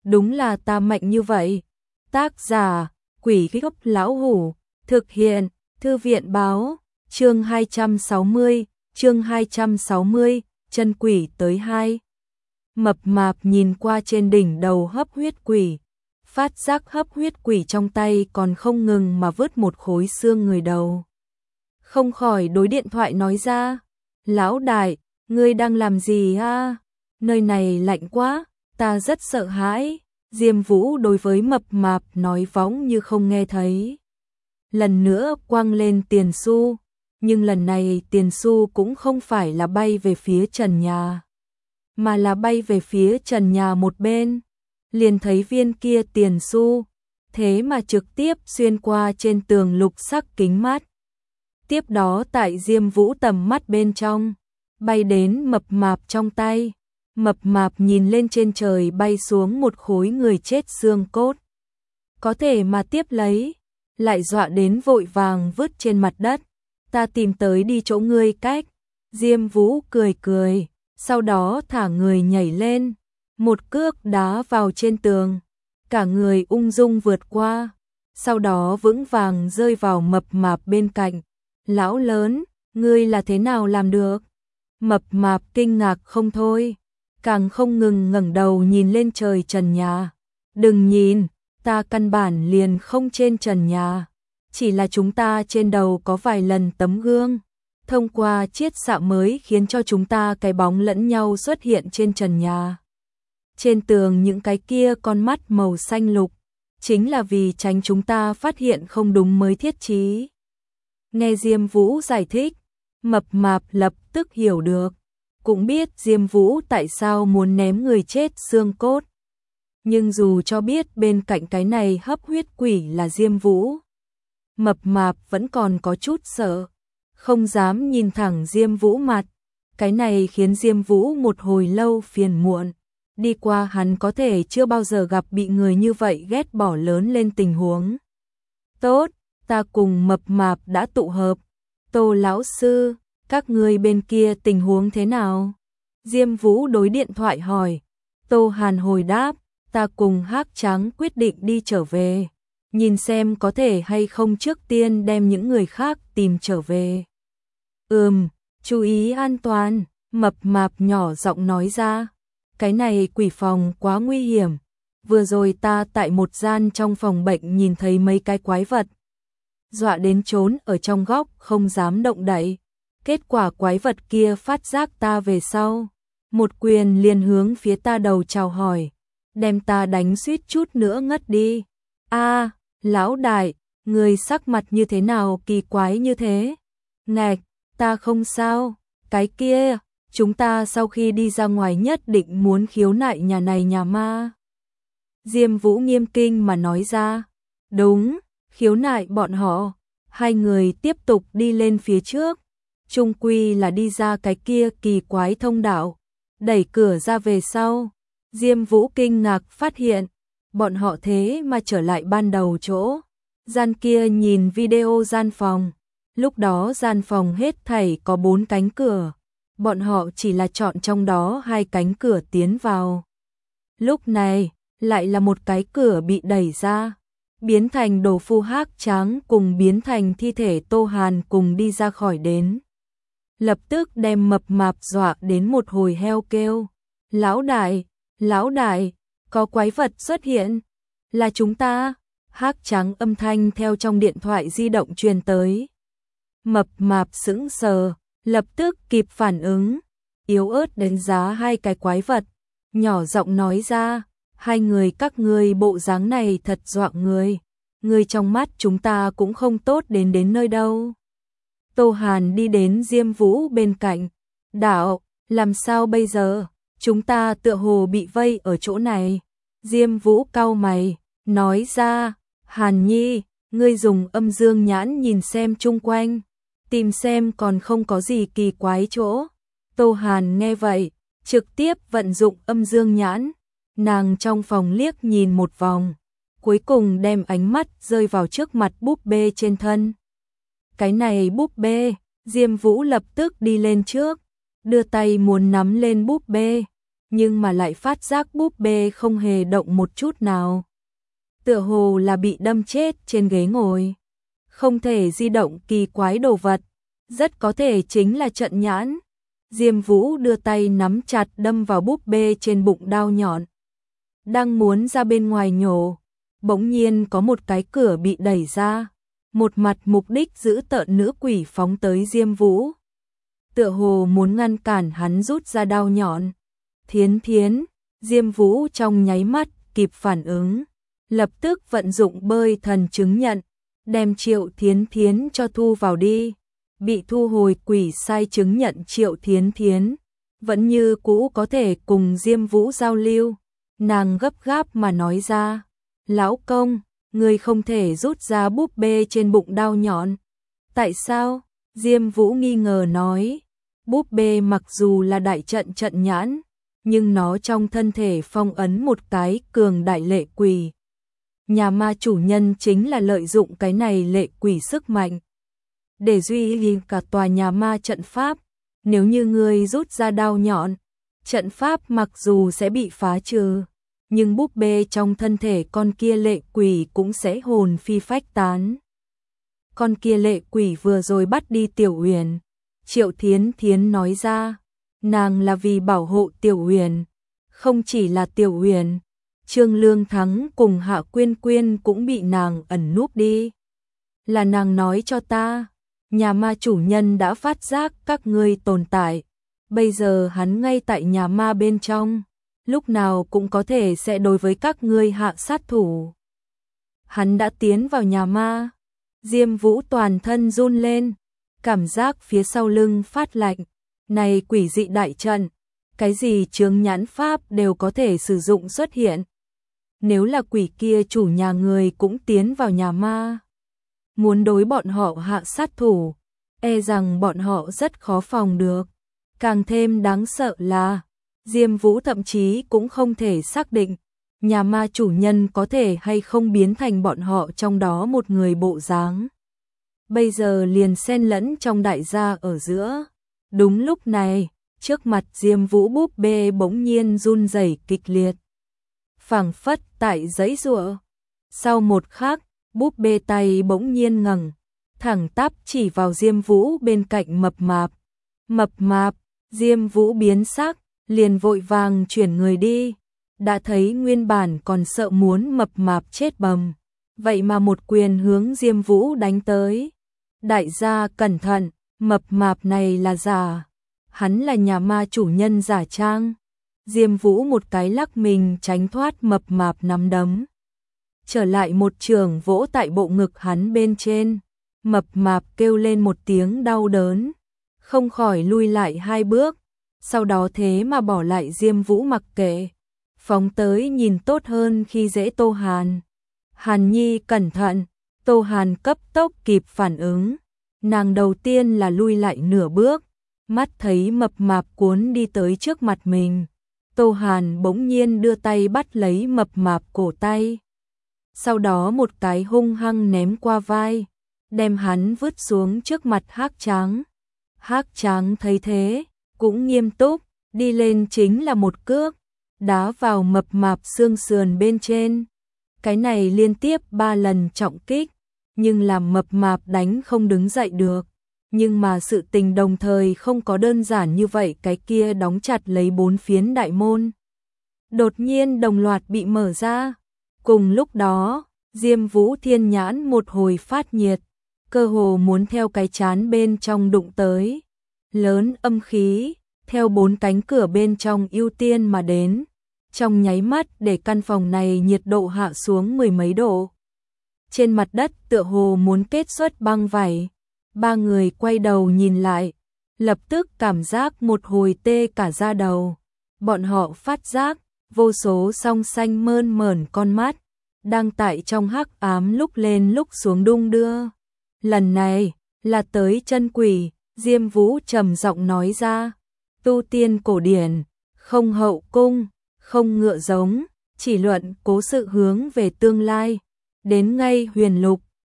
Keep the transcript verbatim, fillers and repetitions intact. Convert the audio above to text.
đúng là ta mạnh như vậy. Tác giả, Quỷ Gốc Lão Hủ, thực hiện, Thư viện báo, chương hai trăm sáu mươi, chương hai trăm sáu mươi, chân quỷ tới hai. Mập mạp nhìn qua trên đỉnh đầu hấp huyết quỷ, phát giác hấp huyết quỷ trong tay còn không ngừng mà vứt một khối xương người đầu. Không khỏi đối điện thoại nói ra, lão đại, ngươi đang làm gì a? Nơi này lạnh quá, ta rất sợ hãi. Diêm Vũ đối với mập mạp nói võng như không nghe thấy. Lần nữa quăng lên tiền xu, nhưng lần này tiền xu cũng không phải là bay về phía trần nhà, mà là bay về phía trần nhà một bên. Liền thấy viên kia tiền xu, thế mà trực tiếp xuyên qua trên tường lục sắc kính mát. Tiếp đó tại Diêm Vũ tầm mắt bên trong, bay đến mập mạp trong tay. Mập mạp nhìn lên trên trời bay xuống một khối người chết xương cốt. Có thể mà tiếp lấy, lại dọa đến vội vàng vứt trên mặt đất. Ta tìm tới đi chỗ ngươi cách. Diêm Vũ cười cười, sau đó thả người nhảy lên, một cước đá vào trên tường. Cả người ung dung vượt qua, sau đó vững vàng rơi vào mập mạp bên cạnh. Lão lớn, ngươi là thế nào làm được? Mập mạp kinh ngạc không thôi, càng không ngừng ngẩng đầu nhìn lên trời trần nhà. Đừng nhìn, ta căn bản liền không trên trần nhà, chỉ là chúng ta trên đầu có vài lần tấm gương, thông qua chiết xạ mới khiến cho chúng ta cái bóng lẫn nhau xuất hiện trên trần nhà. Trên tường những cái kia con mắt màu xanh lục, chính là vì tránh chúng ta phát hiện không đúng mới thiết trí. Nghe Diêm Vũ giải thích, mập mạp lập tức hiểu được, cũng biết Diêm Vũ tại sao muốn ném người chết xương cốt. Nhưng dù cho biết bên cạnh cái này hấp huyết quỷ là Diêm Vũ, mập mạp vẫn còn có chút sợ, không dám nhìn thẳng Diêm Vũ mặt. Cái này khiến Diêm Vũ một hồi lâu phiền muộn. Đi qua hắn có thể chưa bao giờ gặp bị người như vậy ghét bỏ lớn lên tình huống. Tốt, ta cùng mập mạp đã tụ hợp. Tô lão sư, các ngươi bên kia tình huống thế nào? Diêm Vũ đối điện thoại hỏi. Tô Hàn hồi đáp, ta cùng Hắc Trắng quyết định đi trở về, nhìn xem có thể hay không trước tiên đem những người khác tìm trở về. Ừm, chú ý an toàn, mập mạp nhỏ giọng nói ra. Cái này quỷ phòng quá nguy hiểm. Vừa rồi ta tại một gian trong phòng bệnh nhìn thấy mấy cái quái vật, dọa đến trốn ở trong góc không dám động đậy. Kết quả quái vật kia phát giác ta về sau, một quyền liền hướng phía ta đầu chào hỏi, đem ta đánh suýt chút nữa ngất đi. A, lão đại, người sắc mặt như thế nào kỳ quái như thế? Ngạch, ta không sao, cái kia, chúng ta sau khi đi ra ngoài nhất định muốn khiếu nại nhà này nhà ma. Diêm Vũ nghiêm kinh mà nói ra. Đúng, khiếu nại bọn họ. Hai người tiếp tục đi lên phía trước, chung quy là đi ra cái kia kỳ quái thông đạo, đẩy cửa ra về sau. Diêm Vũ kinh ngạc phát hiện, bọn họ thế mà trở lại ban đầu chỗ. Gian kia nhìn video gian phòng, lúc đó gian phòng hết thảy có bốn cánh cửa, bọn họ chỉ là chọn trong đó hai cánh cửa tiến vào. Lúc này, lại là một cái cửa bị đẩy ra, biến thành đồ phu Hắc Trắng cùng biến thành thi thể Tô Hàn cùng đi ra khỏi đến. Lập tức đem mập mạp dọa đến một hồi heo kêu. Lão đại, lão đại, có quái vật xuất hiện. Là chúng ta. Hắc Trắng âm thanh theo trong điện thoại di động truyền tới. Mập mạp sững sờ, lập tức kịp phản ứng, yếu ớt đánh giá hai cái quái vật, nhỏ giọng nói ra, hai người các ngươi bộ dáng này thật dọa người, người trong mắt chúng ta cũng không tốt đến đến nơi đâu. Tô Hàn đi đến Diêm Vũ bên cạnh, đạo, làm sao bây giờ, chúng ta tựa hồ bị vây ở chỗ này. Diêm Vũ cau mày, nói ra, Hàn Nhi, ngươi dùng âm dương nhãn nhìn xem chung quanh, tìm xem còn không có gì kỳ quái chỗ. Tô Hàn nghe vậy, trực tiếp vận dụng âm dương nhãn, nàng trong phòng liếc nhìn một vòng, cuối cùng đem ánh mắt rơi vào trước mặt búp bê trên thân. Cái này búp bê, Diêm Vũ lập tức đi lên trước, đưa tay muốn nắm lên búp bê, nhưng mà lại phát giác búp bê không hề động một chút nào. Tựa hồ là bị đâm chết trên ghế ngồi. Không thể di động kỳ quái đồ vật, rất có thể chính là trận nhãn. Diêm Vũ đưa tay nắm chặt đâm vào búp bê trên bụng đao nhọn. Đang muốn ra bên ngoài nhổ, bỗng nhiên có một cái cửa bị đẩy ra. Một mặt mục đích giữ tợn nữ quỷ phóng tới Diêm Vũ. Tựa hồ muốn ngăn cản hắn rút ra đao nhọn. Thiến Thiến, Diêm Vũ trong nháy mắt kịp phản ứng. Lập tức vận dụng bơi thần chứng nhận, đem Triệu Thiến Thiến cho thu vào đi. Bị thu hồi quỷ sai chứng nhận Triệu Thiến Thiến, vẫn như cũ có thể cùng Diêm Vũ giao lưu. Nàng gấp gáp mà nói ra, lão công, người không thể rút ra búp bê trên bụng đao nhọn. Tại sao? Diêm Vũ nghi ngờ nói, búp bê mặc dù là đại trận trận nhãn, nhưng nó trong thân thể phong ấn một cái cường đại lệ quỷ. Nhà ma chủ nhân chính là lợi dụng cái này lệ quỷ sức mạnh để duy trì cả tòa nhà ma trận pháp. Nếu như người rút ra đao nhọn, trận pháp mặc dù sẽ bị phá trừ, nhưng búp bê trong thân thể con kia lệ quỷ cũng sẽ hồn phi phách tán. Con kia lệ quỷ vừa rồi bắt đi Tiểu Uyển. Triệu Thiến Thiến nói ra, nàng là vì bảo hộ Tiểu Uyển, không chỉ là Tiểu Uyển, Trương Lương Thắng cùng Hạ Quyên Quyên cũng bị nàng ẩn núp đi. Là nàng nói cho ta, nhà ma chủ nhân đã phát giác các ngươi tồn tại, bây giờ hắn ngay tại nhà ma bên trong, lúc nào cũng có thể sẽ đối với các ngươi hạ sát thủ. Hắn đã tiến vào nhà ma. Diêm Vũ toàn thân run lên, cảm giác phía sau lưng phát lạnh. Này quỷ dị đại trận, cái gì chướng nhãn pháp đều có thể sử dụng xuất hiện. Nếu là quỷ kia chủ nhà người cũng tiến vào nhà ma, muốn đối bọn họ hạ sát thủ, e rằng bọn họ rất khó phòng được. Càng thêm đáng sợ là, Diêm Vũ thậm chí cũng không thể xác định nhà ma chủ nhân có thể hay không biến thành bọn họ trong đó một người bộ dáng. Bây giờ liền xen lẫn trong đại gia ở giữa. Đúng lúc này, trước mặt Diêm Vũ búp bê bỗng nhiên run rẩy kịch liệt, phảng phất tại giãy giụa. Sau một khắc, búp bê tay bỗng nhiên ngẩng, thẳng tắp chỉ vào Diêm Vũ bên cạnh mập mạp. Mập mạp, Diêm Vũ biến sắc, liền vội vàng chuyển người đi. Đã thấy nguyên bản còn sợ muốn mập mạp chết bầm, vậy mà một quyền hướng Diêm Vũ đánh tới. Đại gia cẩn thận, mập mạp này là giả, hắn là nhà ma chủ nhân giả trang. Diêm Vũ một cái lắc mình tránh thoát mập mạp nắm đấm, trở lại một trường vỗ tại bộ ngực hắn bên trên. Mập mạp kêu lên một tiếng đau đớn, không khỏi lui lại hai bước, sau đó thế mà bỏ lại Diêm Vũ mặc kệ, phóng tới nhìn tốt hơn khi dễ Tô Hàn. Hàn Nhi cẩn thận, Tô Hàn cấp tốc kịp phản ứng, nàng đầu tiên là lui lại nửa bước, mắt thấy mập mạp cuốn đi tới trước mặt mình. Tô Hàn bỗng nhiên đưa tay bắt lấy mập mạp cổ tay, sau đó một cái hung hăng ném qua vai, đem hắn vứt xuống trước mặt Hắc Tráng. Hắc Tráng thấy thế, cũng nghiêm túc, đi lên chính là một cước, đá vào mập mạp xương sườn bên trên. Cái này liên tiếp ba lần trọng kích, nhưng làm mập mạp đánh không đứng dậy được. Nhưng mà sự tình đồng thời không có đơn giản như vậy, cái kia đóng chặt lấy bốn phiến đại môn đột nhiên đồng loạt bị mở ra. Cùng lúc đó, Diêm Vũ thiên nhãn một hồi phát nhiệt, cơ hồ muốn theo cái chán bên trong đụng tới. Lớn âm khí, theo bốn cánh cửa bên trong ưu tiên mà đến, trong nháy mắt để căn phòng này nhiệt độ hạ xuống mười mấy độ. Trên mặt đất tựa hồ muốn kết xuất băng vảy. Ba người quay đầu nhìn lại, lập tức cảm giác một hồi tê cả da đầu. Bọn họ phát giác, vô số song xanh mơn mởn con mắt, đang tại trong hắc ám lúc lên lúc xuống đung đưa. Lần này, là tới chân quỷ, Diêm Vũ trầm giọng nói ra. Tu tiên cổ điển, không hậu cung, không ngựa giống, chỉ luận cố sự hướng về tương lai. Đến ngay huyền lục,